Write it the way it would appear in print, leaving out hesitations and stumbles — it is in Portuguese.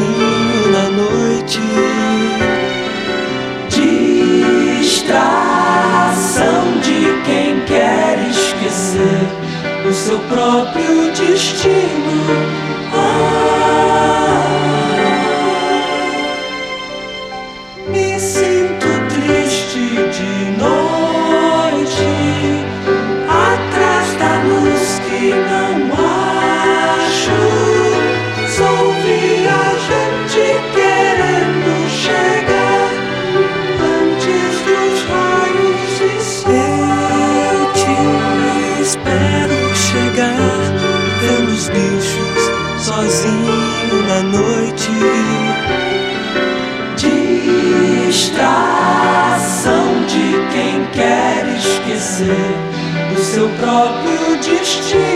sozinho na noite. Distração de quem quer esquecer o seu próprio destino. Me sinto triste de noite, atrás da luz que não acho. Sou viajante querendo chegar antes dos raios e sol. Eu te espero chegar, vendo os bichos sozinho na noite. Distração de quem quer esquecer o seu próprio destino.